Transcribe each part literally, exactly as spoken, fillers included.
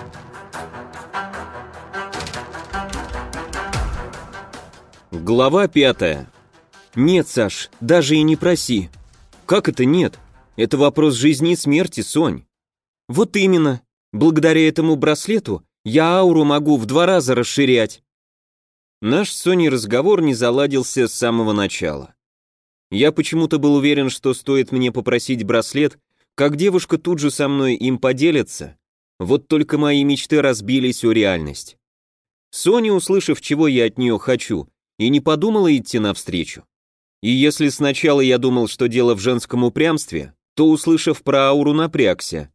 Глава пятая. Нет, Саш, даже и не проси. Как это нет? Это вопрос жизни и смерти, Сонь. Вот именно. Благодаря этому браслету я ауру могу в два раза расширять. Наш с Соней разговор не заладился с самого начала. Я почему-то был уверен, что стоит мне попросить браслет, как девушка тут же со мной им поделится. Вот только мои мечты разбились о реальность. Соня, услышав, чего я от нее хочу, и не подумала идти навстречу. И если сначала я думал, что дело в женском упрямстве, то, услышав про ауру, напрягся.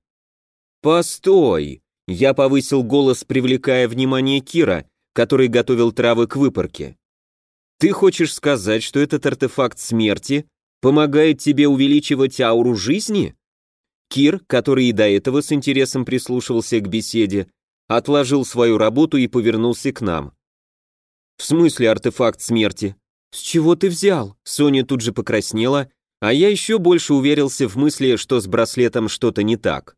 «Постой!» Я повысил голос, привлекая внимание Кира, который готовил травы к выпарке. «Ты хочешь сказать, что этот артефакт смерти помогает тебе увеличивать ауру жизни?» Кир, который и до этого с интересом прислушивался к беседе, отложил свою работу и повернулся к нам. «В смысле артефакт смерти? С чего ты взял?» Соня тут же покраснела, а я еще больше уверился в мысли, что с браслетом что-то не так.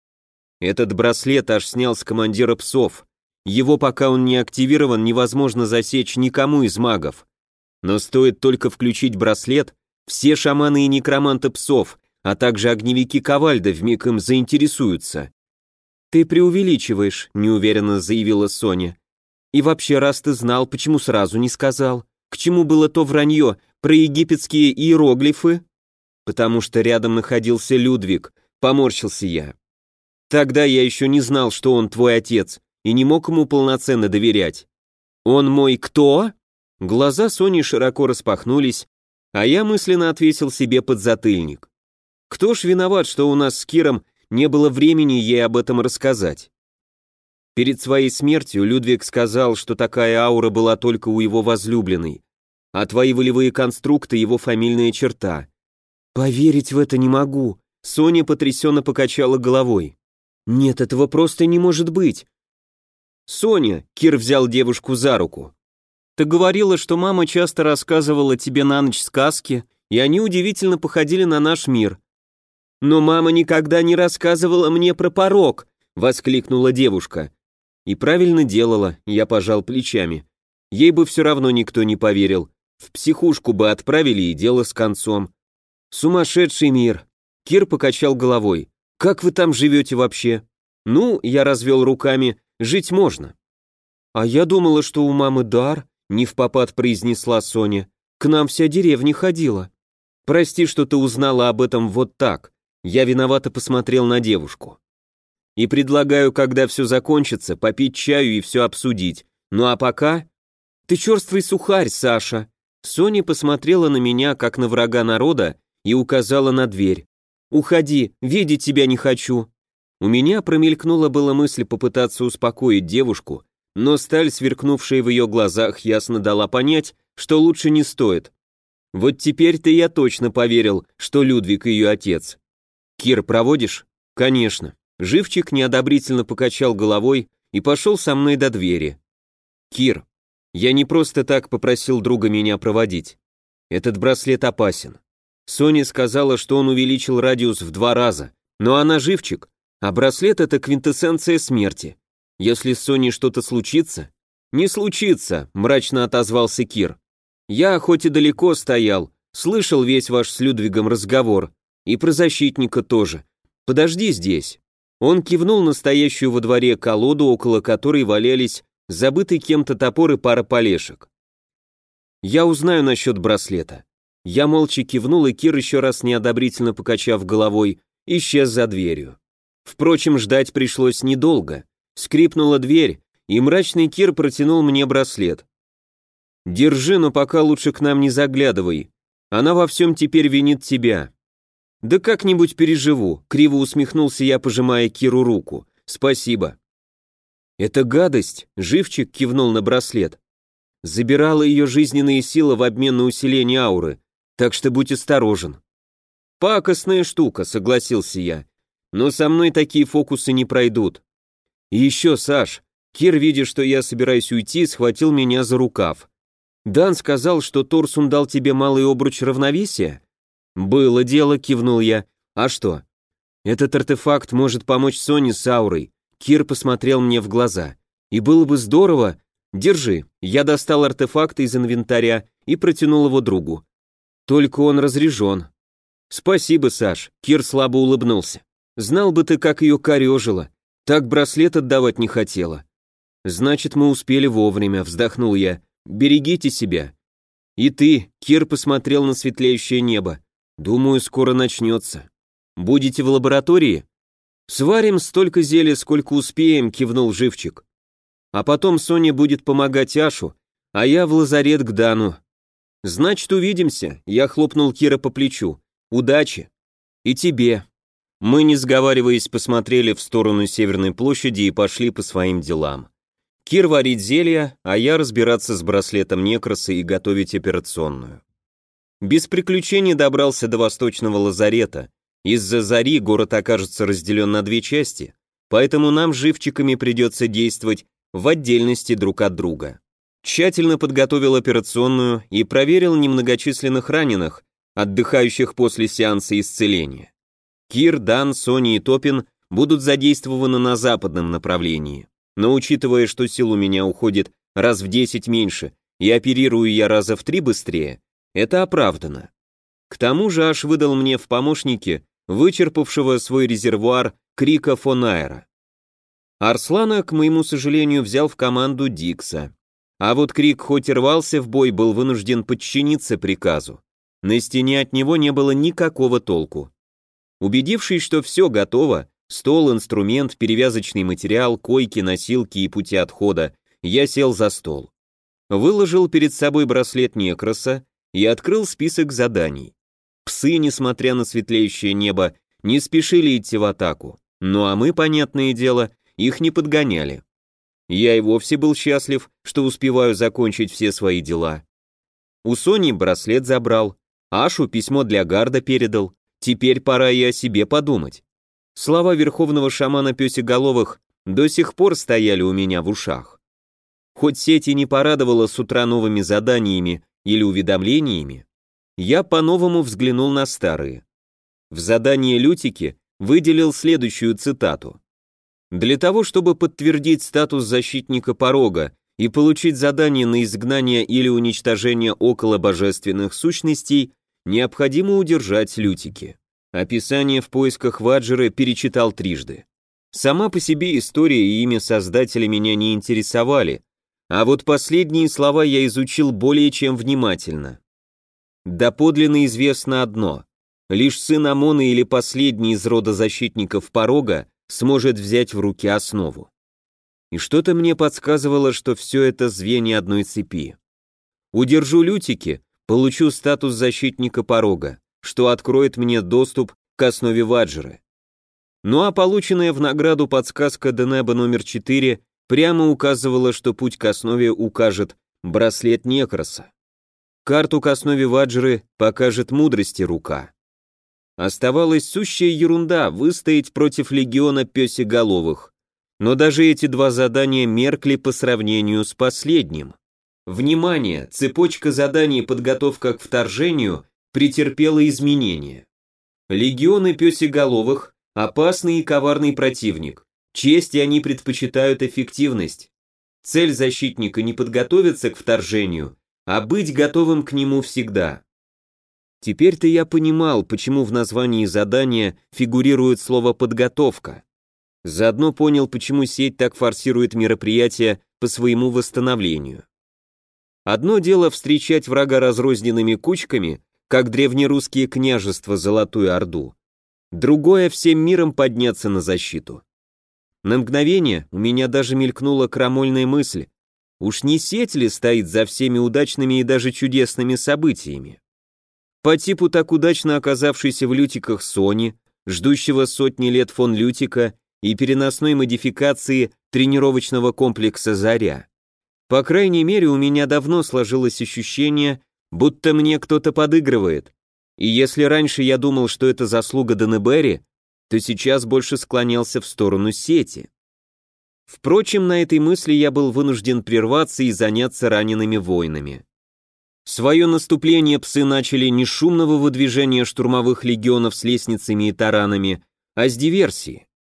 Этот браслет аж снял с командира псов. Его, пока он не активирован, невозможно засечь никому из магов. Но стоит только включить браслет, все шаманы и некроманты псов, а также огневики Ковальда вмиг им заинтересуются. «Ты преувеличиваешь», — неуверенно заявила Соня. «И вообще, раз ты знал, почему сразу не сказал? К чему было то вранье про египетские иероглифы?» «Потому что рядом находился Людвиг», — поморщился я. «Тогда я еще не знал, что он твой отец, и не мог ему полноценно доверять». «Он мой кто?» Глаза Сони широко распахнулись, а я мысленно отвесил себе подзатыльник. Кто ж виноват, что у нас с Киром не было времени ей об этом рассказать? Перед своей смертью Людвиг сказал, что такая аура была только у его возлюбленной, а твои волевые конструкты — его фамильная черта. «Поверить в это не могу», — Соня потрясенно покачала головой. «Нет, этого просто не может быть». «Соня», — Кир взял девушку за руку, — «ты говорила, что мама часто рассказывала тебе на ночь сказки, и они удивительно походили на наш мир». «Но мама никогда не рассказывала мне про порок», — воскликнула девушка. И правильно делала, я пожал плечами. Ей бы все равно никто не поверил. В психушку бы отправили и дело с концом. Сумасшедший мир. Кир покачал головой. Как вы там живете вообще? Ну, я развел руками, жить можно. А я думала, что у мамы дар, невпопад произнесла Соня. К нам вся деревня ходила. Прости, что ты узнала об этом вот так. Я виновато посмотрел на девушку. И предлагаю, когда все закончится, попить чаю и все обсудить. Ну а пока... Ты черствый сухарь, Саша. Соня посмотрела на меня, как на врага народа, и указала на дверь. Уходи, видеть тебя не хочу. У меня промелькнула была мысль попытаться успокоить девушку, но сталь, сверкнувшая в ее глазах, ясно дала понять, что лучше не стоит. Вот теперь-то я точно поверил, что Людвиг ее отец. Кир, проводишь? Конечно. Живчик неодобрительно покачал головой и пошел со мной до двери. «Кир, я не просто так попросил друга меня проводить. Этот браслет опасен. Соня сказала, что он увеличил радиус в два раза, но она живчик, а браслет — это квинтэссенция смерти. Если с Соней что-то случится...» «Не случится», — мрачно отозвался Кир. «Я хоть и далеко стоял, слышал весь ваш с Людвигом разговор, и про защитника тоже. Подожди здесь». Он кивнул на стоящую во дворе колоду, около которой валялись забытый кем-то топор и пара полешек. «Я узнаю насчет браслета». Я молча кивнул, и Кир, еще раз неодобрительно покачав головой, исчез за дверью. Впрочем, ждать пришлось недолго. Скрипнула дверь, и мрачный Кир протянул мне браслет. «Держи, но пока лучше к нам не заглядывай. Она во всем теперь винит тебя». «Да как-нибудь переживу», — криво усмехнулся я, пожимая Киру руку. «Спасибо». «Это гадость», — Живчик кивнул на браслет. «Забирала ее жизненные силы в обмен на усиление ауры, так что будь осторожен». «Пакостная штука», — согласился я. «Но со мной такие фокусы не пройдут». «И еще, Саш», Кир, видя, что я собираюсь уйти, схватил меня за рукав. «Дан сказал, что Торсун дал тебе малый обруч равновесия?» «Было дело», — кивнул я. «А что?» «Этот артефакт может помочь Соне с аурой. Кир посмотрел мне в глаза. И было бы здорово... Держи. Я достал артефакт из инвентаря и протянул его другу. Только он разряжен. Спасибо, Саш. Кир слабо улыбнулся. Знал бы ты, как ее корежила. Так браслет отдавать не хотела. Значит, мы успели вовремя, вздохнул я. Берегите себя. И ты, Кир посмотрел на светлеющее небо. Думаю, скоро начнется. Будете в лаборатории? Сварим столько зелья, сколько успеем, кивнул Живчик. А потом Соня будет помогать Ашу, а я в лазарет к Дану. Значит, увидимся, я хлопнул Кира по плечу. Удачи. И тебе. Мы, не сговариваясь, посмотрели в сторону Северной площади и пошли по своим делам. Кир варить зелья, а я разбираться с браслетом Некроса и готовить операционную. Без приключений добрался до восточного лазарета. Из-за зари город окажется разделен на две части, поэтому нам, живчиками, придется действовать в отдельности друг от друга. Тщательно подготовил операционную и проверил немногочисленных раненых, отдыхающих после сеанса исцеления. Кир, Дан, Соня и Топин будут задействованы на западном направлении, но учитывая, что сил у меня уходит раз в десять меньше и оперирую я раза в три быстрее, это оправдано. К тому же аж выдал мне в помощники вычерпавшего свой резервуар Крика фон Айра. Арслана, к моему сожалению, взял в команду Дикса. А вот Крик хоть и рвался в бой, был вынужден подчиниться приказу. На стене от него не было никакого толку. Убедившись, что все готово, стол, инструмент, перевязочный материал, койки, носилки и пути отхода, я сел за стол. Выложил перед собой браслет Некроса и открыл список заданий. Псы, несмотря на светлеющее небо, не спешили идти в атаку. Ну а мы, понятное дело, их не подгоняли. Я и вовсе был счастлив, что успеваю закончить все свои дела. У Сони браслет забрал, Ашу письмо для Гарда передал, теперь пора и о себе подумать. Слова верховного шамана Пёсеголовых до сих пор стояли у меня в ушах. Хоть сеть и не порадовала с утра новыми заданиями или уведомлениями, я по-новому взглянул на старые. В задании Лютики выделил следующую цитату. Для того, чтобы подтвердить статус защитника порога и получить задание на изгнание или уничтожение около божественных сущностей, необходимо удержать Лютики. Описание в поисках Ваджера перечитал трижды. Сама по себе история и имя создателя меня не интересовали, а вот последние слова я изучил более чем внимательно. Доподлинно известно одно. Лишь сын Амона или последний из рода защитников порога сможет взять в руки основу. И что-то мне подсказывало, что все это звенья одной цепи. Удержу Лютики, получу статус защитника порога, что откроет мне доступ к основе Ваджера. Ну а полученная в награду подсказка Денеба номер четыре прямо указывала, что путь к основе укажет браслет Некроса. Карту к основе Ваджеры покажет мудрости рука. Оставалась сущая ерунда выстоять против легиона пёсеголовых. Но даже эти два задания меркли по сравнению с последним. Внимание! Цепочка заданий «Подготовка к вторжению» претерпела изменения. Легионы пёсеголовых – опасный и коварный противник. Честь и они предпочитают эффективность. Цель защитника не подготовиться к вторжению, а быть готовым к нему всегда. Теперь-то я понимал, почему в названии задания фигурирует слово «подготовка». Заодно понял, почему сеть так форсирует мероприятия по своему восстановлению. Одно дело встречать врага разрозненными кучками, как древнерусские княжества Золотую Орду. Другое — всем миром подняться на защиту. На мгновение у меня даже мелькнула крамольная мысль. Уж не сеть ли стоит за всеми удачными и даже чудесными событиями? По типу так удачно оказавшейся в Лютиках Сони, ждущего сотни лет фон Лютика и переносной модификации тренировочного комплекса «Заря». По крайней мере, у меня давно сложилось ощущение, будто мне кто-то подыгрывает. И если раньше я думал, что это заслуга Денебери, то сейчас больше склонялся в сторону сети. Впрочем, на этой мысли я был вынужден прерваться и заняться ранеными воинами. Свое наступление псы начали не с шумного выдвижения штурмовых легионов с лестницами и таранами, а с диверсии.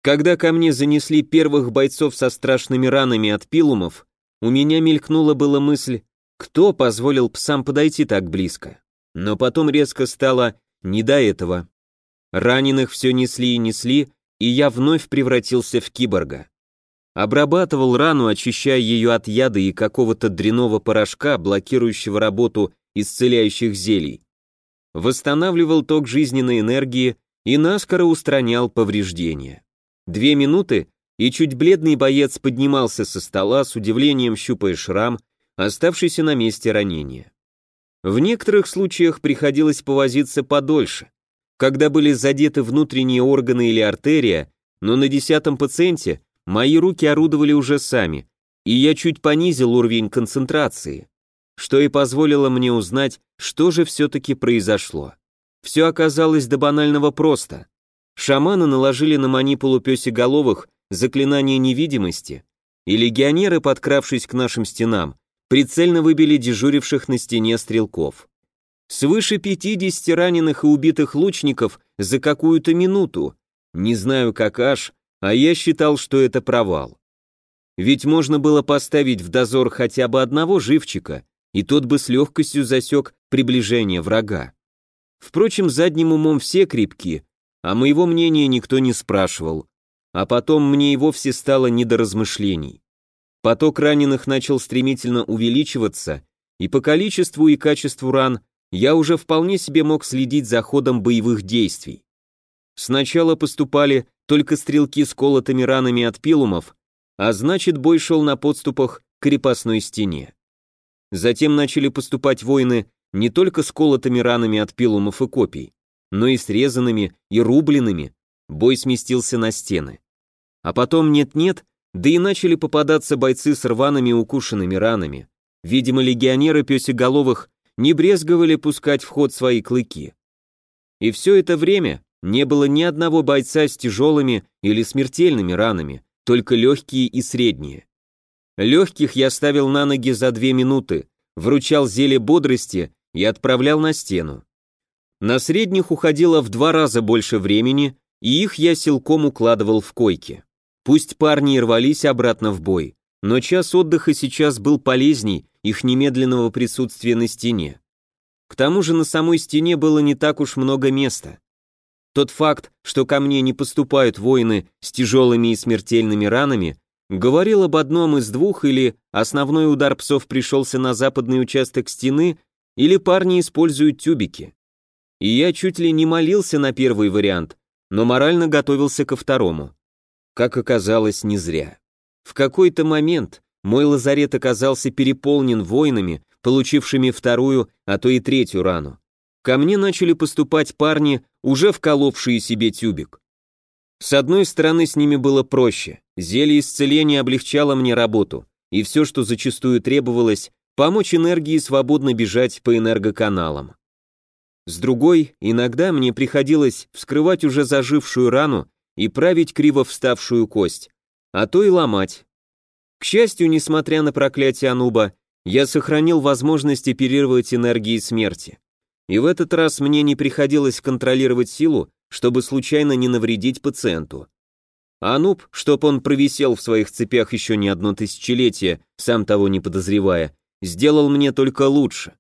Когда ко мне занесли первых бойцов со страшными ранами от пилумов, у меня мелькнула была мысль, кто позволил псам подойти так близко. Но потом резко стало не до этого. Раненых все несли и несли, и я вновь превратился в киборга. Обрабатывал рану, очищая ее от яда и какого-то дрянного порошка, блокирующего работу исцеляющих зелий. Восстанавливал ток жизненной энергии и наскоро устранял повреждения. Две минуты, и чуть бледный боец поднимался со стола, с удивлением щупая шрам, оставшийся на месте ранения. В некоторых случаях приходилось повозиться подольше, когда были задеты внутренние органы или артерия, но на десятом пациенте мои руки орудовали уже сами, и я чуть понизил уровень концентрации, что и позволило мне узнать, что же все-таки произошло. Все оказалось до банального просто. Шаманы наложили на манипулу пёсеголовых заклинание невидимости, и легионеры, подкравшись к нашим стенам, прицельно выбили дежуривших на стене стрелков. Свыше пятидесяти раненых и убитых лучников за какую-то минуту. Не знаю, как аж, а я считал, что это провал. Ведь можно было поставить в дозор хотя бы одного живчика, и тот бы с легкостью засек приближение врага. Впрочем, задним умом все крепки, а моего мнения никто не спрашивал. А потом мне и вовсе стало не до размышлений. Поток раненых начал стремительно увеличиваться, и по количеству и качеству ран я уже вполне себе мог следить за ходом боевых действий. Сначала поступали только стрелки с колотыми ранами от пилумов, а значит, бой шел на подступах к крепостной стене. Затем начали поступать воины не только с колотыми ранами от пилумов и копий, но и срезанными и рубленными. Бой сместился на стены. А потом нет-нет, да и начали попадаться бойцы с рваными укушенными ранами. Видимо, легионеры пёсеголовых не брезговали пускать в ход свои клыки. И все это время не было ни одного бойца с тяжелыми или смертельными ранами, только легкие и средние. Легких я ставил на ноги за две минуты, вручал зелье бодрости и отправлял на стену. На средних уходило в два раза больше времени, и их я силком укладывал в койки. Пусть парни и рвались обратно в бой, но час отдыха сейчас был полезней их немедленного присутствия на стене. К тому же на самой стене было не так уж много места. Тот факт, что ко мне не поступают воины с тяжелыми и смертельными ранами, говорил об одном из двух: или основной удар псов пришелся на западный участок стены, или парни используют тюбики. И я чуть ли не молился на первый вариант, но морально готовился ко второму. Как оказалось, не зря. В какой-то момент мой лазарет оказался переполнен воинами, получившими вторую, а то и третью рану. Ко мне начали поступать парни, уже вколовшие себе тюбик. С одной стороны, с ними было проще, зелье исцеления облегчало мне работу, и все, что зачастую требовалось, помочь энергии свободно бежать по энергоканалам. С другой, иногда мне приходилось вскрывать уже зажившую рану и править криво вставшую кость, а то и ломать. К счастью, несмотря на проклятие Ануба, я сохранил возможность оперировать энергией смерти. И в этот раз мне не приходилось контролировать силу, чтобы случайно не навредить пациенту. Ануб, чтоб он провисел в своих цепях еще не одно тысячелетие, сам того не подозревая, сделал мне только лучше.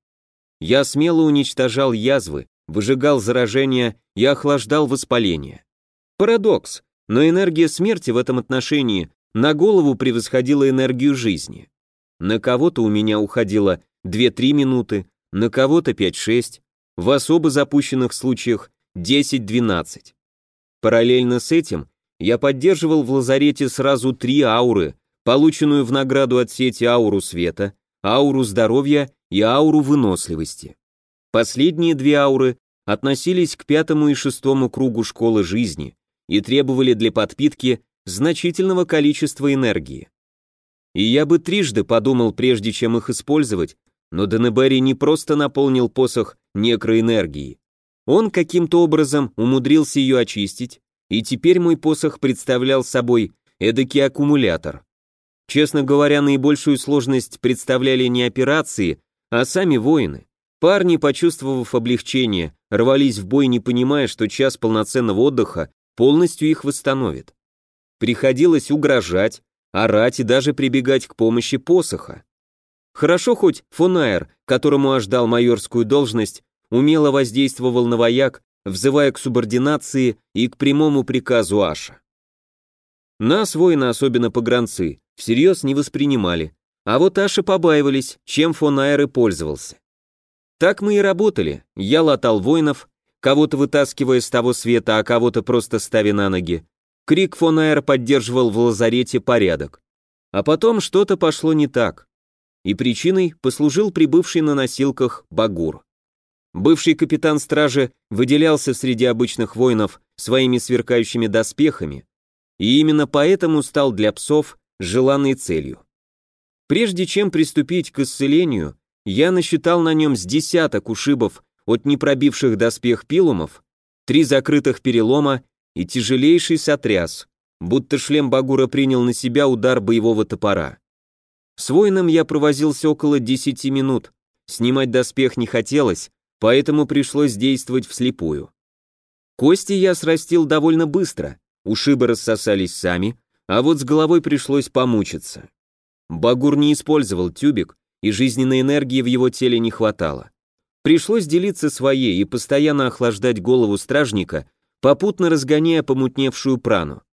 Я смело уничтожал язвы, выжигал заражения и охлаждал воспаление. Парадокс, но энергия смерти в этом отношении на голову превосходила энергию жизни. На кого-то у меня уходило две-три минуты, на кого-то пять-шесть, в особо запущенных случаях десять-двенадцать. Параллельно с этим я поддерживал в лазарете сразу три ауры, полученную в награду от сети ауру света, ауру здоровья и ауру выносливости. Последние две ауры относились к пятому и шестому кругу школы жизни и требовали для подпитки значительного количества энергии. И я бы трижды подумал, прежде чем их использовать, но Денебери не просто наполнил посох некроэнергией. Он каким-то образом умудрился ее очистить, и теперь мой посох представлял собой эдакий аккумулятор. Честно говоря, наибольшую сложность представляли не операции, а сами воины. Парни, почувствовав облегчение, рвались в бой, не понимая, что час полноценного отдыха полностью их восстановит. Приходилось угрожать, орать и даже прибегать к помощи посоха. Хорошо хоть фон Аер, которому аж дал майорскую должность, умело воздействовал на вояк, взывая к субординации и к прямому приказу Аша. Нас, воины, особенно погранцы, всерьез не воспринимали, а вот Аша побаивались, чем фон Аер и пользовался. Так мы и работали, я латал воинов, кого-то вытаскивая с того света, а кого-то просто ставя на ноги. Крик фон Аер поддерживал в лазарете порядок. А потом что-то пошло не так. И причиной послужил прибывший на носилках Багур. Бывший капитан стражи выделялся среди обычных воинов своими сверкающими доспехами, и именно поэтому стал для псов желанной целью. Прежде чем приступить к исцелению, я насчитал на нем с десяток ушибов от непробивших доспех пилумов, три закрытых перелома и тяжелейший сотряс, будто шлем Багура принял на себя удар боевого топора. С воином я провозился около десяти минут, снимать доспех не хотелось, поэтому пришлось действовать вслепую. Кости я срастил довольно быстро, ушибы рассосались сами, а вот с головой пришлось помучиться. Багур не использовал тюбик, и жизненной энергии в его теле не хватало. Пришлось делиться своей и постоянно охлаждать голову стражника, попутно разгоняя помутневшую прану.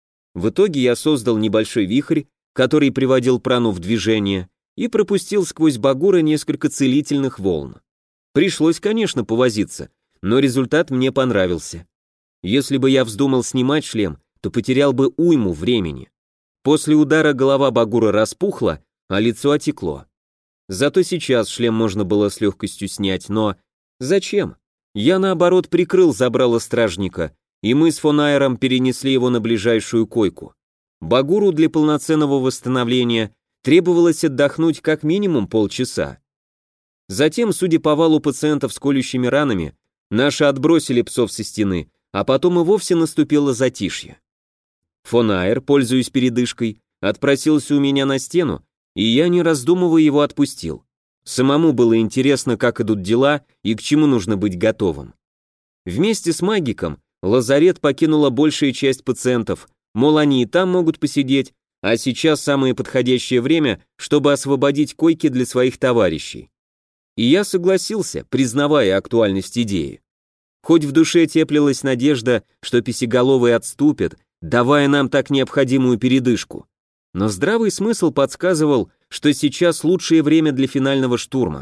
В итоге я создал небольшой вихрь, который приводил прану в движение, и пропустил сквозь Багура несколько целительных волн. Пришлось, конечно, повозиться, но результат мне понравился. Если бы я вздумал снимать шлем, то потерял бы уйму времени. После удара голова Багура распухла, а лицо отекло. Зато сейчас шлем можно было с легкостью снять, но зачем? Я, наоборот, прикрыл забрало стражника, и мы с фон Аером перенесли его на ближайшую койку. Багуру для полноценного восстановления требовалось отдохнуть как минимум полчаса. Затем, судя по валу пациентов с колющими ранами, наши отбросили псов со стены, а потом и вовсе наступило затишье. Фон Аер, пользуясь передышкой, отпросился у меня на стену, и я, не раздумывая, его отпустил. Самому было интересно, как идут дела и к чему нужно быть готовым. Вместе с магиком лазарет покинула большая часть пациентов, мол, они и там могут посидеть, а сейчас самое подходящее время, чтобы освободить койки для своих товарищей. И я согласился, признавая актуальность идеи. Хоть в душе теплилась надежда, что писеголовые отступят, давая нам так необходимую передышку. Но здравый смысл подсказывал, что сейчас лучшее время для финального штурма.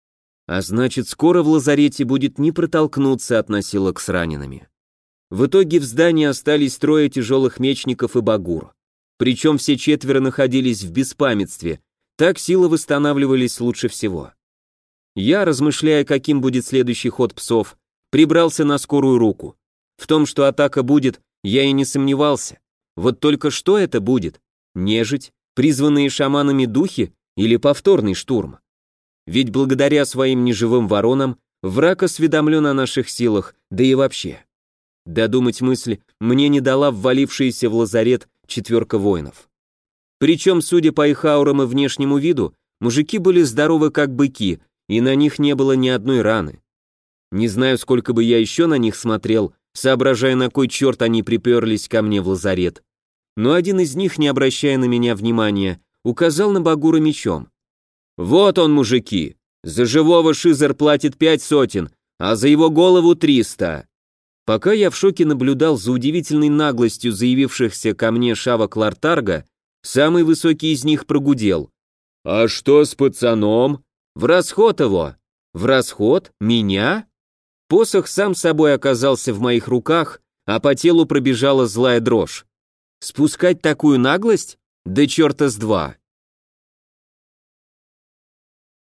А значит, скоро в лазарете будет не протолкнуться от носилок с ранеными. В итоге в здании остались трое тяжелых мечников и Багур. Причем все четверо находились в беспамятстве, так силы восстанавливались лучше всего. Я, размышляя, каким будет следующий ход псов, прибрался на скорую руку. В том, что атака будет, я и не сомневался. Вот только что это будет? Нежить, призванные шаманами духи или повторный штурм? Ведь благодаря своим неживым воронам враг осведомлен о наших силах, да и вообще. Додумать мысль мне не дала ввалившаяся в лазарет четверка воинов. Причем, судя по их аурам и внешнему виду, мужики были здоровы как быки, и на них не было ни одной раны. Не знаю, сколько бы я еще на них смотрел, соображая, на кой черт они приперлись ко мне в лазарет. Но один из них, не обращая на меня внимания, указал на Багура мечом. «Вот он, мужики! За живого Шизер платит пять сотен, а за его голову триста!» Пока я в шоке наблюдал за удивительной наглостью заявившихся ко мне шавок Лартарга, самый высокий из них прогудел. «А что с пацаном?» «В расход его!» «В расход? Меня?» Посох сам собой оказался в моих руках, а по телу пробежала злая дрожь. Спускать такую наглость? Да черта с два.